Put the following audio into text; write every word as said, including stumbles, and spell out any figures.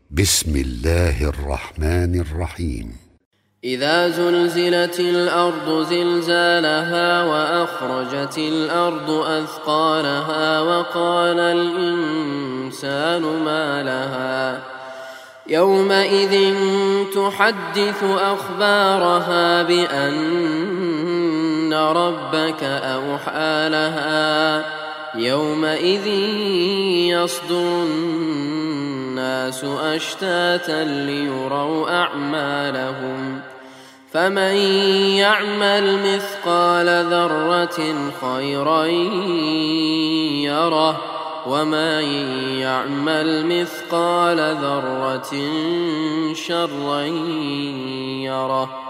بسم الله الرحمن الرحيم. إذا زلزلت الأرض زلزالها وأخرجت الأرض أثقالها وقال الإنسان ما لها يومئذ تحدث أخبارها بأن ربك أوحى لها يومئذ يصدر الناس أشتاتا ليروا أعمالهم فمن يعمل مثقال ذرة خيرا يره ومن يعمل مثقال ذرة شرا يره.